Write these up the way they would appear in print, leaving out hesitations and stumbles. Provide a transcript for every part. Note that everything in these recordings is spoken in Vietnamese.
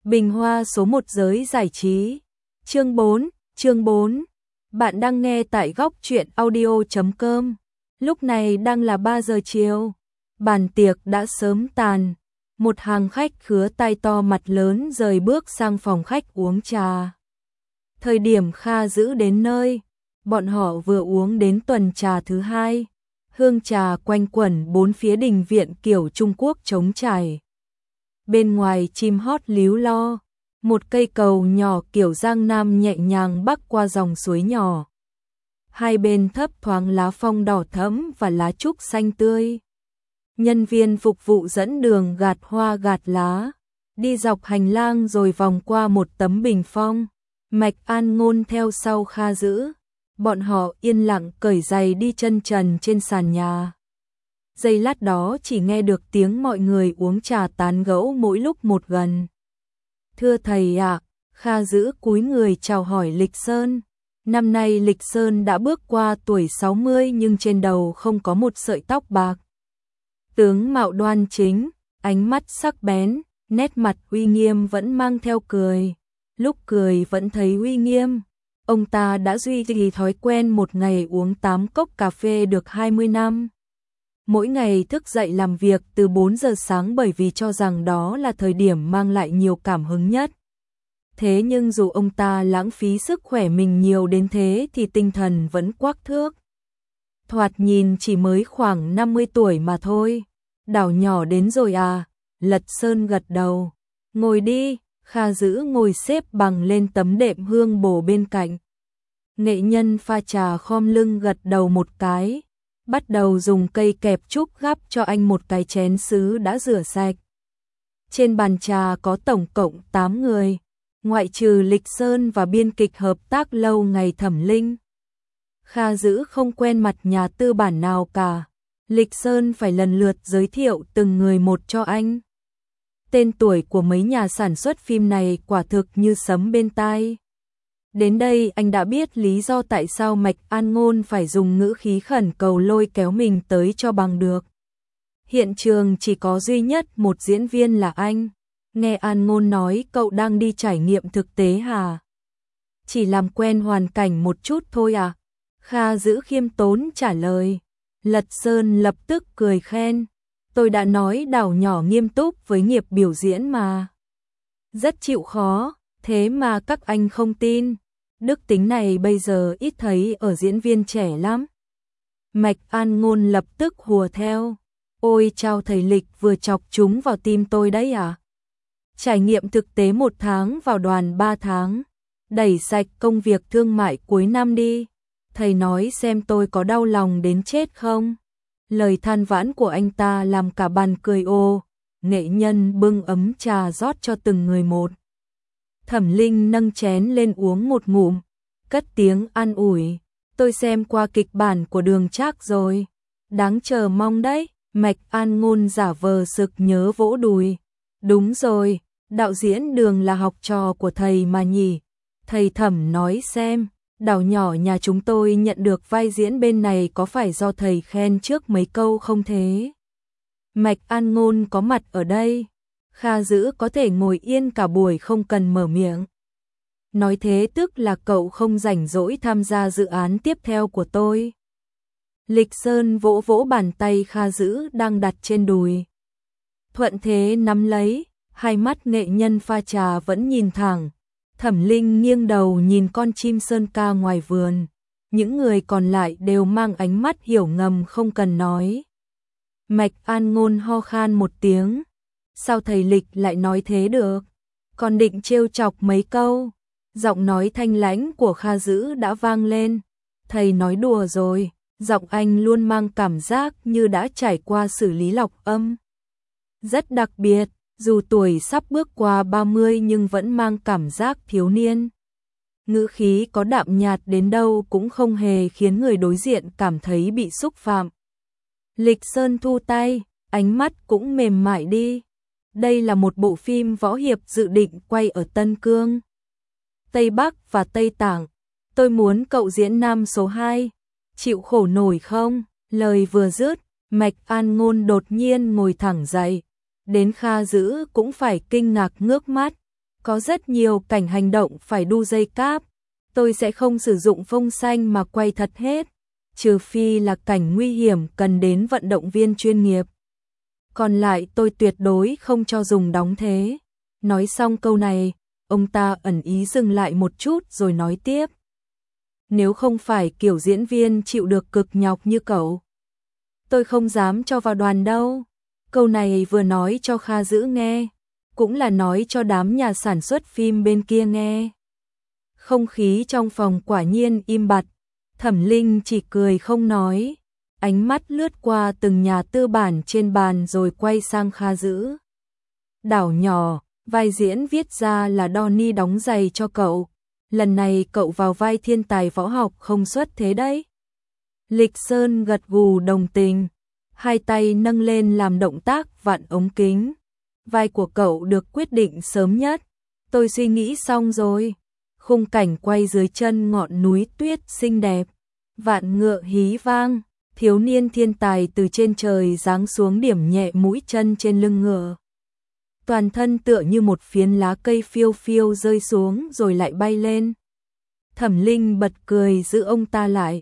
Bình hoa số 1 giới giải trí. Chương 4. Bạn đang nghe tại góc truyện audio.com. Lúc này đang là 3 giờ chiều. Bàn tiệc đã sớm tàn. Một hàng khách khứa tai to mặt lớn rời bước sang phòng khách uống trà. Thời điểm Kha Dữ đến nơi, bọn họ vừa uống đến tuần trà thứ 2. Hương trà quanh quẩn bốn phía đình viện kiểu Trung Quốc trống trải. Bên ngoài chim hót líu lo, một cây cầu nhỏ kiểu Giang Nam nhẹ nhàng bắc qua dòng suối nhỏ. Hai bên thấp thoáng lá phong đỏ thẫm và lá trúc xanh tươi. Nhân viên phục vụ dẫn đường gạt hoa gạt lá, đi dọc hành lang rồi vòng qua một tấm bình phong. Mạch An Ngôn theo sau Kha Dữ. Bọn họ yên lặng cởi giày đi chân trần trên sàn nhà. Giây lát đó chỉ nghe được tiếng mọi người uống trà tán gẫu mỗi lúc một gần. Thưa thầy ạ, Kha Dữ cúi người chào hỏi Lịch Sơn. Năm nay Lịch Sơn đã bước qua tuổi 60 nhưng trên đầu không có một sợi tóc bạc. Tướng mạo đoan chính, ánh mắt sắc bén, nét mặt uy nghiêm vẫn mang theo cười. Lúc cười vẫn thấy uy nghiêm. Ông ta đã duy trì thói quen một ngày uống 8 cốc cà phê được 20 năm. Mỗi ngày thức dậy làm việc từ 4 giờ sáng bởi vì cho rằng đó là thời điểm mang lại nhiều cảm hứng nhất. Thế nhưng dù ông ta lãng phí sức khỏe mình nhiều đến thế thì tinh thần vẫn quắc thước. Thoạt nhìn chỉ mới khoảng 50 tuổi mà thôi. Đảo nhỏ đến rồi à? Lật Sơn gật đầu. Ngồi đi. Kha Dữ ngồi xếp bằng lên tấm đệm hương bồ bên cạnh. Nghệ nhân pha trà khom lưng gật đầu một cái, bắt đầu dùng cây kẹp trúc gắp cho anh một cái chén sứ đã rửa sạch. Trên bàn trà có tổng cộng 8 người, ngoại trừ Lịch Sơn và biên kịch hợp tác lâu ngày Thẩm Linh. Kha Dữ không quen mặt nhà tư bản nào cả, Lịch Sơn phải lần lượt giới thiệu từng người một cho anh. Tên tuổi của mấy nhà sản xuất phim này quả thực như sấm bên tai. Đến đây anh đã biết lý do tại sao Mạch An Ngôn phải dùng ngữ khí khẩn cầu lôi kéo mình tới cho bằng được. Hiện trường chỉ có duy nhất một diễn viên là anh. Nghe An Ngôn nói cậu đang đi trải nghiệm thực tế hả? Chỉ làm quen hoàn cảnh một chút thôi à? Kha Dữ khiêm tốn trả lời. Lật Sơn lập tức cười khen. Tôi đã nói đảo nhỏ nghiêm túc với nghiệp biểu diễn mà. Rất chịu khó, thế mà các anh không tin. Đức tính này bây giờ ít thấy ở diễn viên trẻ lắm. Mạch An Ngôn lập tức hùa theo. Ôi chao thầy Lịch vừa chọc chúng vào tim tôi đấy à? Trải nghiệm thực tế 1 tháng vào đoàn 3 tháng. Đẩy sạch công việc thương mại cuối năm đi. Thầy nói xem tôi có đau lòng đến chết không? Lời than vãn của anh ta làm cả bàn cười ồ. Nghệ nhân bưng ấm trà rót cho từng người một. Thẩm Linh nâng chén lên uống một ngụm, cất tiếng an ủi. Tôi xem qua kịch bản của Đường Trác rồi. Đáng chờ mong đấy. Mạch An Ngôn giả vờ sực nhớ vỗ đùi. Đúng rồi, đạo diễn Đường là học trò của thầy mà nhỉ. Thầy Thẩm nói xem, đảo nhỏ nhà chúng tôi nhận được vai diễn bên này có phải do thầy khen trước mấy câu không thế? Mạch An Ngôn có mặt ở đây. Kha Dữ có thể ngồi yên cả buổi không cần mở miệng. Nói thế tức là cậu không rảnh rỗi tham gia dự án tiếp theo của tôi. Lịch Sơn vỗ vỗ bàn tay Kha Dữ đang đặt trên đùi. Thuận thế nắm lấy, hai mắt nghệ nhân pha trà vẫn nhìn thẳng. Thẩm Linh nghiêng đầu nhìn con chim sơn ca ngoài vườn. Những người còn lại đều mang ánh mắt hiểu ngầm không cần nói. Mạch An Ngôn ho khan một tiếng. Sao thầy Lịch lại nói thế được? Còn định trêu chọc mấy câu. Giọng nói thanh lãnh của Kha Dữ đã vang lên. Thầy nói đùa rồi. Giọng anh luôn mang cảm giác như đã trải qua xử lý lọc âm. Rất đặc biệt, dù tuổi sắp bước qua 30 nhưng vẫn mang cảm giác thiếu niên. Ngữ khí có đạm nhạt đến đâu cũng không hề khiến người đối diện cảm thấy bị xúc phạm. Lịch Sơn thu tay, ánh mắt cũng mềm mại đi. Đây là một bộ phim võ hiệp dự định quay ở Tân Cương, Tây Bắc và Tây Tạng. Tôi muốn cậu diễn nam số 2. Chịu khổ nổi không? Lời vừa dứt, Mạch An Ngôn đột nhiên ngồi thẳng dậy. Đến Kha Dữ cũng phải kinh ngạc ngước mắt. Có rất nhiều cảnh hành động phải đu dây cáp, tôi sẽ không sử dụng phông xanh mà quay thật hết, trừ phi là cảnh nguy hiểm cần đến vận động viên chuyên nghiệp. Còn lại tôi tuyệt đối không cho dùng đóng thế. Nói xong câu này, ông ta ẩn ý dừng lại một chút rồi nói tiếp. Nếu không phải kiểu diễn viên chịu được cực nhọc như cậu, tôi không dám cho vào đoàn đâu. Câu này vừa nói cho Kha Dữ nghe, cũng là nói cho đám nhà sản xuất phim bên kia nghe. Không khí trong phòng quả nhiên im bặt, Thẩm Linh chỉ cười không nói, ánh mắt lướt qua từng nhà tư bản trên bàn rồi quay sang Kha Dữ. Đảo nhỏ, vai diễn viết ra là Donnie đóng giày cho cậu, lần này cậu vào vai thiên tài võ học không xuất thế đấy. Lịch Sơn gật gù đồng tình, hai tay nâng lên làm động tác vặn ống kính. Vai của cậu được quyết định sớm nhất, tôi suy nghĩ xong rồi. Khung cảnh quay dưới chân ngọn núi tuyết xinh đẹp, vạn ngựa hí vang, thiếu niên thiên tài từ trên trời giáng xuống điểm nhẹ mũi chân trên lưng ngựa. Toàn thân tựa như một phiến lá cây phiêu phiêu rơi xuống rồi lại bay lên. Thẩm Linh bật cười giữ ông ta lại.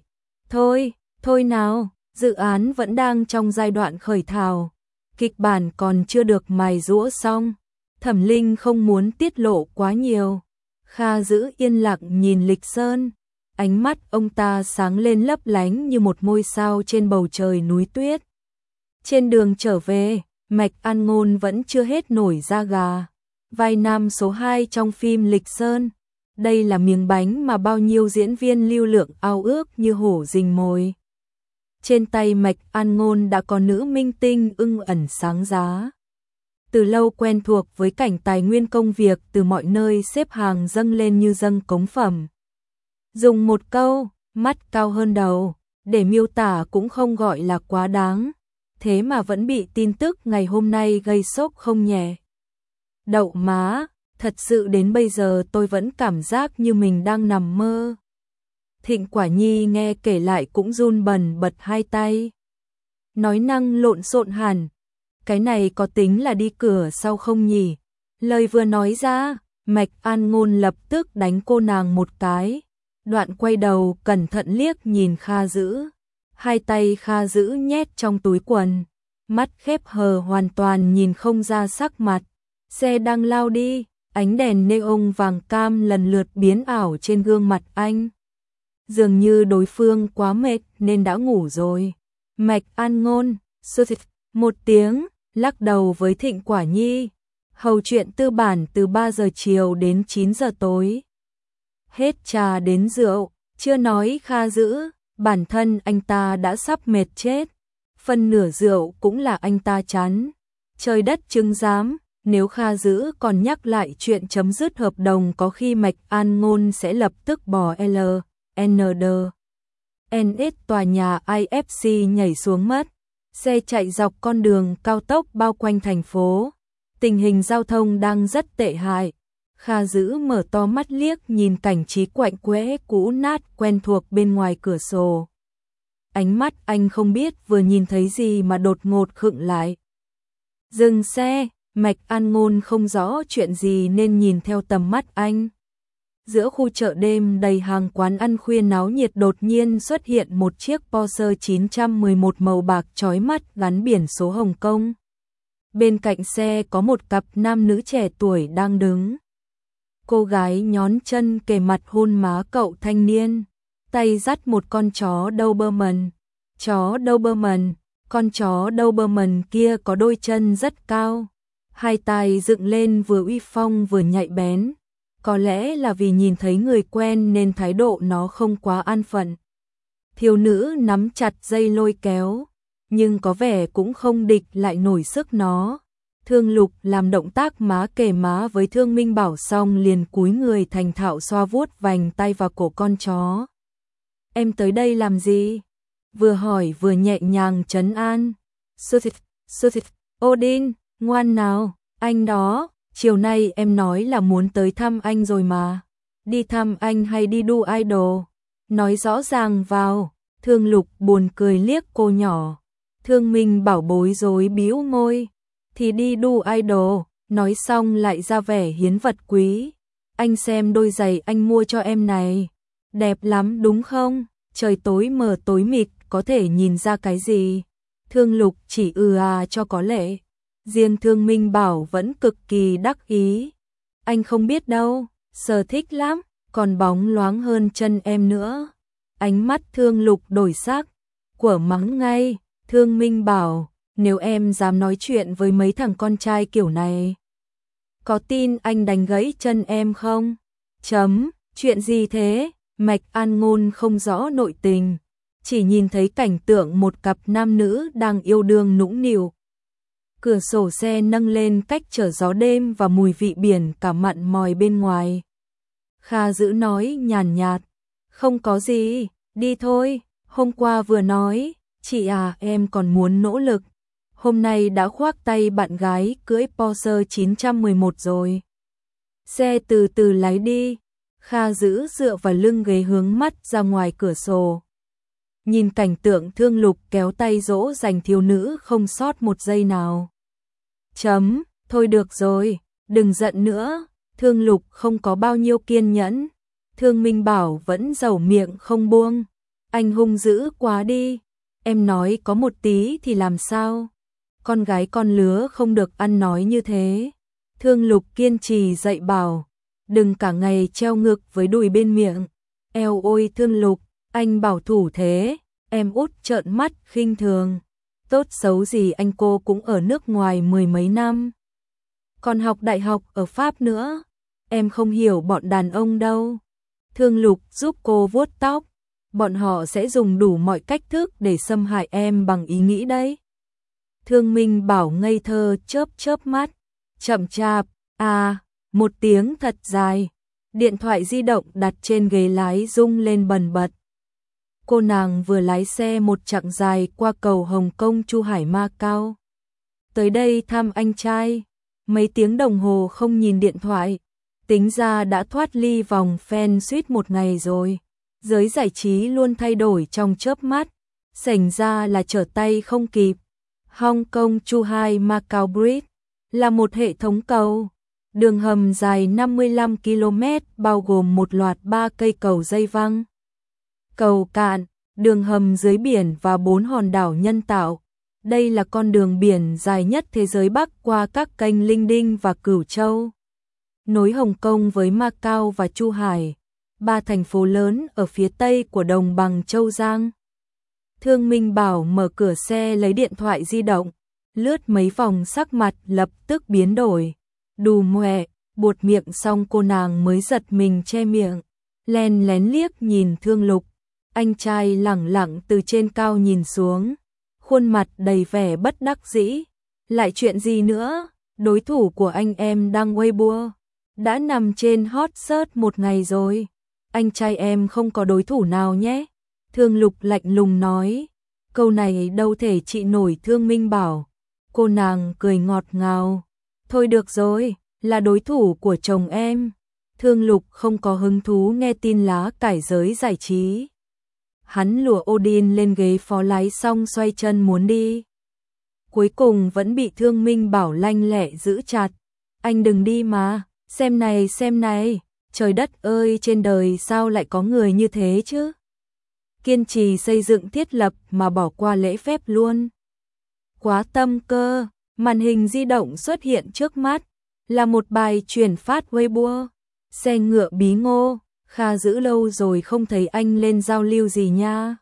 Thôi nào, dự án vẫn đang trong giai đoạn khởi thảo, kịch bản còn chưa được mài giũa xong. Thẩm Linh không muốn tiết lộ quá nhiều. Kha Dữ yên lặng nhìn Lịch Sơn, ánh mắt ông ta sáng lên lấp lánh như một ngôi sao trên bầu trời núi tuyết. Trên đường trở về, Mạch An Ngôn vẫn chưa hết nổi da gà. Vai nam số 2 trong phim Lịch Sơn, đây là miếng bánh mà bao nhiêu diễn viên lưu lượng ao ước như hổ rình mồi. Trên tay Mạch An Ngôn đã có nữ minh tinh ưng ẩn sáng giá. Từ lâu quen thuộc với cảnh tài nguyên công việc từ mọi nơi xếp hàng dâng lên như dâng cống phẩm. Dùng một câu, mắt cao hơn đầu, để miêu tả cũng không gọi là quá đáng. Thế mà vẫn bị tin tức ngày hôm nay gây sốc không nhẹ. Đậu má, thật sự đến bây giờ tôi vẫn cảm giác như mình đang nằm mơ. Thịnh Quả Nhi nghe kể lại cũng run bần bật hai tay. Nói năng lộn xộn hẳn. Cái này có tính là đi cửa sau không nhỉ? Lời vừa nói ra, Mạch An Ngôn lập tức đánh cô nàng một cái. Đoạn quay đầu cẩn thận liếc nhìn Kha Dữ. Hai tay Kha Dữ nhét trong túi quần. Mắt khép hờ hoàn toàn nhìn không ra sắc mặt. Xe đang lao đi, ánh đèn neon vàng cam lần lượt biến ảo trên gương mặt anh. Dường như đối phương quá mệt nên đã ngủ rồi. Mạch An Ngôn, một tiếng, lắc đầu với Thịnh Quả Nhi. Hầu truyện tư bản từ 3 giờ chiều đến 9 giờ tối. Hết trà đến rượu, chưa nói Kha Dữ, bản thân anh ta đã sắp mệt chết. Phần nửa rượu cũng là anh ta chán. Trời đất chứng giám, nếu Kha Dữ còn nhắc lại chuyện chấm dứt hợp đồng có khi Mạch An Ngôn sẽ lập tức bỏ NS tòa nhà IFC nhảy xuống mất. Xe chạy dọc con đường cao tốc bao quanh thành phố. Tình hình giao thông đang rất tệ hại. Kha Dữ mở to mắt liếc nhìn cảnh trí quạnh quẽ cũ nát quen thuộc bên ngoài cửa sổ. Ánh mắt anh không biết vừa nhìn thấy gì mà đột ngột khựng lại. Dừng xe, Mạch An Ngôn không rõ chuyện gì nên nhìn theo tầm mắt anh. Giữa khu chợ đêm đầy hàng quán ăn khuya náo nhiệt đột nhiên xuất hiện một chiếc Porsche 911 màu bạc chói mắt gắn biển số Hồng Kông. Bên cạnh xe có một cặp nam nữ trẻ tuổi đang đứng. Cô gái nhón chân kề mặt hôn má cậu thanh niên, tay dắt một con chó Doberman. Chó Doberman, con chó Doberman kia có đôi chân rất cao, hai tai dựng lên vừa uy phong vừa nhạy bén. Có lẽ là vì nhìn thấy người quen nên thái độ nó không quá an phận. Thiếu nữ nắm chặt dây lôi kéo, nhưng có vẻ cũng không địch lại nổi sức nó. Thương Lục làm động tác má kề má với Thương Minh Bảo xong liền cúi người thành thạo xoa vuốt vành tay vào cổ con chó. Em tới đây làm gì? Vừa hỏi vừa nhẹ nhàng trấn an. Sụt, Odin, ngoan nào, anh đó. Chiều nay em nói là muốn tới thăm anh rồi mà. Đi thăm anh hay đi đu idol? Nói rõ ràng vào. Thương Lục buồn cười liếc cô nhỏ. Thương Minh Bảo bối rối bĩu môi. Thì đi đu idol, nói xong lại ra vẻ hiến vật quý. Anh xem đôi giày anh mua cho em này, đẹp lắm đúng không? Trời tối mờ tối mịt có thể nhìn ra cái gì? Thương Lục chỉ cho có lệ. Riêng Thương Minh Bảo vẫn cực kỳ đắc ý. Anh không biết đâu, Sơ thích lắm, còn bóng loáng hơn chân em nữa. Ánh mắt Thương Lục đổi sắc, quở mắng ngay. Thương Minh Bảo, nếu em dám nói chuyện với mấy thằng con trai kiểu này, có tin anh đánh gãy chân em không? Chuyện gì thế? Mạch An Ngôn không rõ nội tình, chỉ nhìn thấy cảnh tượng một cặp nam nữ đang yêu đương nũng nịu. Cửa sổ xe nâng lên cách trở gió đêm và mùi vị biển cả mặn mòi bên ngoài. Kha Dữ nói nhàn nhạt, không có gì, đi thôi, hôm qua vừa nói, chị em còn muốn nỗ lực. Hôm nay đã khoác tay bạn gái cưỡi Porsche 911 rồi. Xe từ từ lái đi. Kha Dữ dựa vào lưng ghế hướng mắt ra ngoài cửa sổ. Nhìn cảnh tượng Thương Lục kéo tay dỗ dành thiếu nữ không sót một giây nào. Thôi được rồi, đừng giận nữa. Thương Lục không có bao nhiêu kiên nhẫn. Thương Minh Bảo vẫn dẩu miệng không buông. Anh hung dữ quá đi. Em nói có một tí thì làm sao? Con gái con lứa không được ăn nói như thế. Thương Lục kiên trì dạy bảo. Đừng cả ngày treo ngược với đùi bên miệng. Eo ôi Thương Lục, anh bảo thủ thế. Em út trợn mắt khinh thường. Tốt xấu gì anh cô cũng ở nước ngoài mười mấy năm. Còn học đại học ở Pháp nữa. Em không hiểu bọn đàn ông đâu. Thương Lục giúp cô vuốt tóc. Bọn họ sẽ dùng đủ mọi cách thức để xâm hại em bằng ý nghĩ đấy. Thương Minh Bảo ngây thơ chớp mắt. Chậm chạp, một tiếng thật dài. Điện thoại di động đặt trên ghế lái rung lên bần bật. Cô nàng vừa lái xe một chặng dài qua cầu Hồng Kông Chu Hải Macau. Tới đây thăm anh trai. Mấy tiếng đồng hồ không nhìn điện thoại. Tính ra đã thoát ly vòng fan suýt một ngày rồi. Giới giải trí luôn thay đổi trong chớp mắt. Xảy ra là trở tay không kịp. Hong Kong Chu Hai Macau Bridge là một hệ thống cầu. Đường hầm dài 55 km bao gồm một loạt 3 cây cầu dây văng. Cầu cạn, đường hầm dưới biển và 4 hòn đảo nhân tạo. Đây là con đường biển dài nhất thế giới bắc qua các kênh Linh Đinh và Cửu Châu. Nối Hồng Kông với Macau và Chu Hải, 3 thành phố lớn ở phía tây của đồng bằng Châu Giang. Thương Minh Bảo mở cửa xe lấy điện thoại di động, lướt mấy vòng sắc mặt lập tức biến đổi. Đù mẹ, buột miệng xong cô nàng mới giật mình che miệng, len lén liếc nhìn Thương Lục. Anh trai lẳng lặng từ trên cao nhìn xuống, khuôn mặt đầy vẻ bất đắc dĩ. Lại chuyện gì nữa? Đối thủ của anh em đang Weibo đã nằm trên hot search một ngày rồi. Anh trai em không có đối thủ nào nhé. Thương Lục lạnh lùng nói. Câu này đâu thể trị nổi Thương Minh Bảo. Cô nàng cười ngọt ngào. Thôi được rồi, là đối thủ của chồng em. Thương Lục không có hứng thú nghe tin lá cải giới giải trí. Hắn lùa Odin lên ghế phó lái xong xoay chân muốn đi. Cuối cùng vẫn bị Thương Minh Bảo lanh lẹ giữ chặt. Anh đừng đi mà, xem này, trời đất ơi trên đời sao lại có người như thế chứ? Kiên trì xây dựng thiết lập mà bỏ qua lễ phép luôn. Quá tâm cơ, màn hình di động xuất hiện trước mắt, là một bài truyền phát Weibo. Xe ngựa bí ngô, Kha Dữ lâu rồi không thấy anh lên giao lưu gì nha.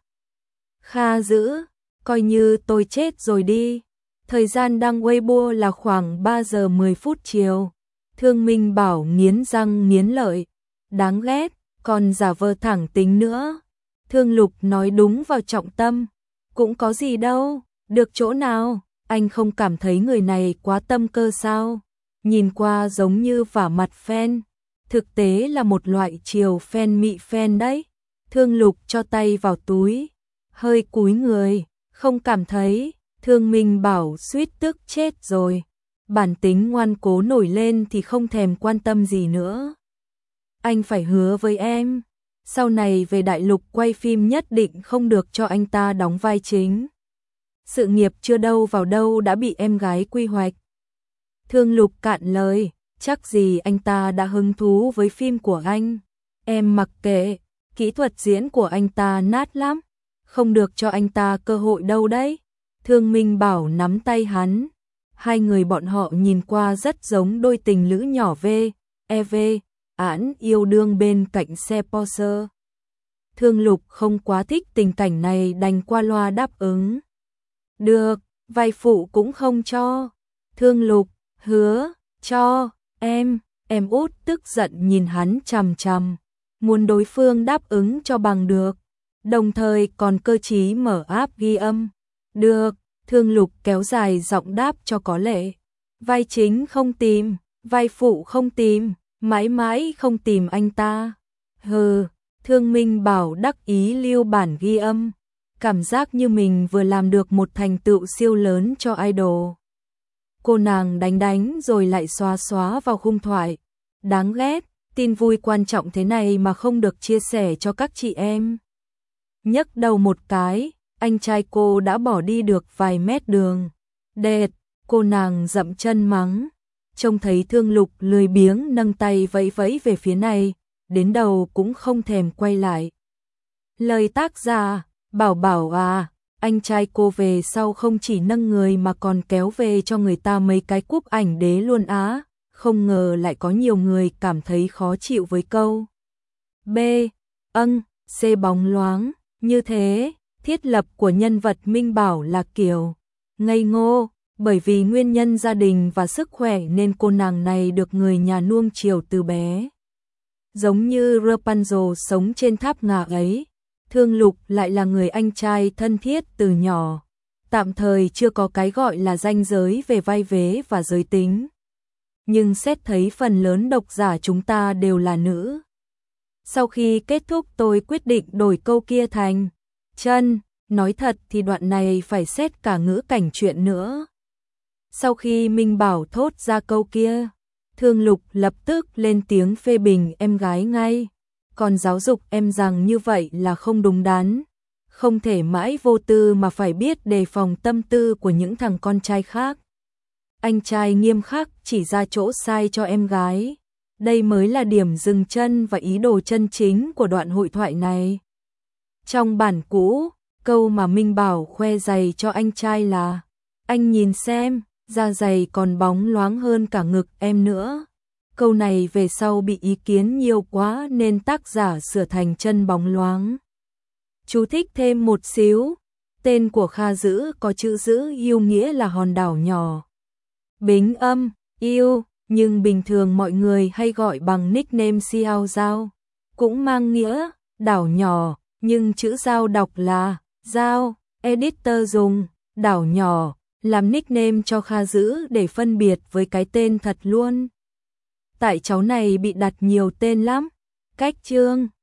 Kha Dữ, coi như tôi chết rồi đi. Thời gian đăng Weibo là khoảng 3 giờ 10 phút chiều. Thương Minh Bảo nghiến răng nghiến lợi. Đáng ghét, còn giả vờ thẳng tính nữa. Thương Lục nói đúng vào trọng tâm. Cũng có gì đâu, được chỗ nào, anh không cảm thấy người này quá tâm cơ sao? Nhìn qua giống như vả mặt fan. Thực tế là một loại chiều fan mị fan đấy. Thương Lục cho tay vào túi, hơi cúi người, không cảm thấy. Thương Minh Bảo suýt tức chết rồi. Bản tính ngoan cố nổi lên thì không thèm quan tâm gì nữa. Anh phải hứa với em, sau này về đại lục quay phim nhất định không được cho anh ta đóng vai chính. Sự nghiệp chưa đâu vào đâu đã bị em gái quy hoạch. Thương Lục cạn lời, chắc gì anh ta đã hứng thú với phim của anh. Em mặc kệ, kỹ thuật diễn của anh ta nát lắm, không được cho anh ta cơ hội đâu đấy. Thương Minh Bảo nắm tay hắn. Hai người bọn họ nhìn qua rất giống đôi tình lữ nhỏ V.E.V. Án yêu đương bên cạnh xe Porsche. Thương Lục không quá thích tình cảnh này đành qua loa đáp ứng. Được, vai phụ cũng không cho. Thương Lục, hứa, cho, em út tức giận nhìn hắn chằm chằm, muốn đối phương đáp ứng cho bằng được, đồng thời còn cơ trí mở app ghi âm. Được, Thương Lục kéo dài giọng đáp cho có lệ. Vai chính không tìm, vai phụ không tìm, mãi mãi không tìm anh ta. Hừ, Thương Minh Bảo đắc ý lưu bản ghi âm, cảm giác như mình vừa làm được một thành tựu siêu lớn cho idol. Cô nàng đánh rồi lại xóa vào khung thoại. Đáng ghét, tin vui quan trọng thế này mà không được chia sẻ cho các chị em. Nhấc đầu một cái, anh trai cô đã bỏ đi được vài mét đường. Đệt, cô nàng dậm chân mắng. Trông thấy Thương Lục lười biếng nâng tay vẫy về phía này, đến đầu cũng không thèm quay lại. Lời tác giả, Bảo à, anh trai cô về sau không chỉ nâng người mà còn kéo về cho người ta mấy cái cúp ảnh đế luôn á. Không ngờ lại có nhiều người cảm thấy khó chịu với câu B, C bóng loáng. Như thế, thiết lập của nhân vật Minh Bảo là kiểu ngây ngô, bởi vì nguyên nhân gia đình và sức khỏe nên cô nàng này được người nhà nuông chiều từ bé. Giống như Rapunzel sống trên tháp ngà ấy, Thương Lục lại là người anh trai thân thiết từ nhỏ, tạm thời chưa có cái gọi là ranh giới về vai vế và giới tính. Nhưng xét thấy phần lớn độc giả chúng ta đều là nữ. Sau khi kết thúc tôi quyết định đổi câu kia thành chân, nói thật thì đoạn này phải xét cả ngữ cảnh chuyện nữa. Sau khi Minh Bảo thốt ra câu kia, Thương Lục lập tức lên tiếng phê bình em gái ngay, còn giáo dục em rằng như vậy là không đúng đắn, không thể mãi vô tư mà phải biết đề phòng tâm tư của những thằng con trai khác. Anh trai nghiêm khắc chỉ ra chỗ sai cho em gái. Đây mới là điểm dừng chân và ý đồ chân chính của đoạn hội thoại này. Trong bản cũ, câu mà Minh Bảo khoe giày cho anh trai là: anh nhìn xem, da giày còn bóng loáng hơn cả ngực em nữa. Câu này về sau bị ý kiến nhiều quá nên tác giả sửa thành chân bóng loáng. Chú thích thêm một xíu, tên của Kha Dữ có chữ Dữ yêu nghĩa là hòn đảo nhỏ. Bính âm, yêu, nhưng bình thường mọi người hay gọi bằng nickname Xiao Giao, cũng mang nghĩa đảo nhỏ, nhưng chữ Giao đọc là Giao. Editor dùng đảo nhỏ làm nickname cho Kha Dữ để phân biệt với cái tên thật luôn. Tại cháu này bị đặt nhiều tên lắm. Cách chương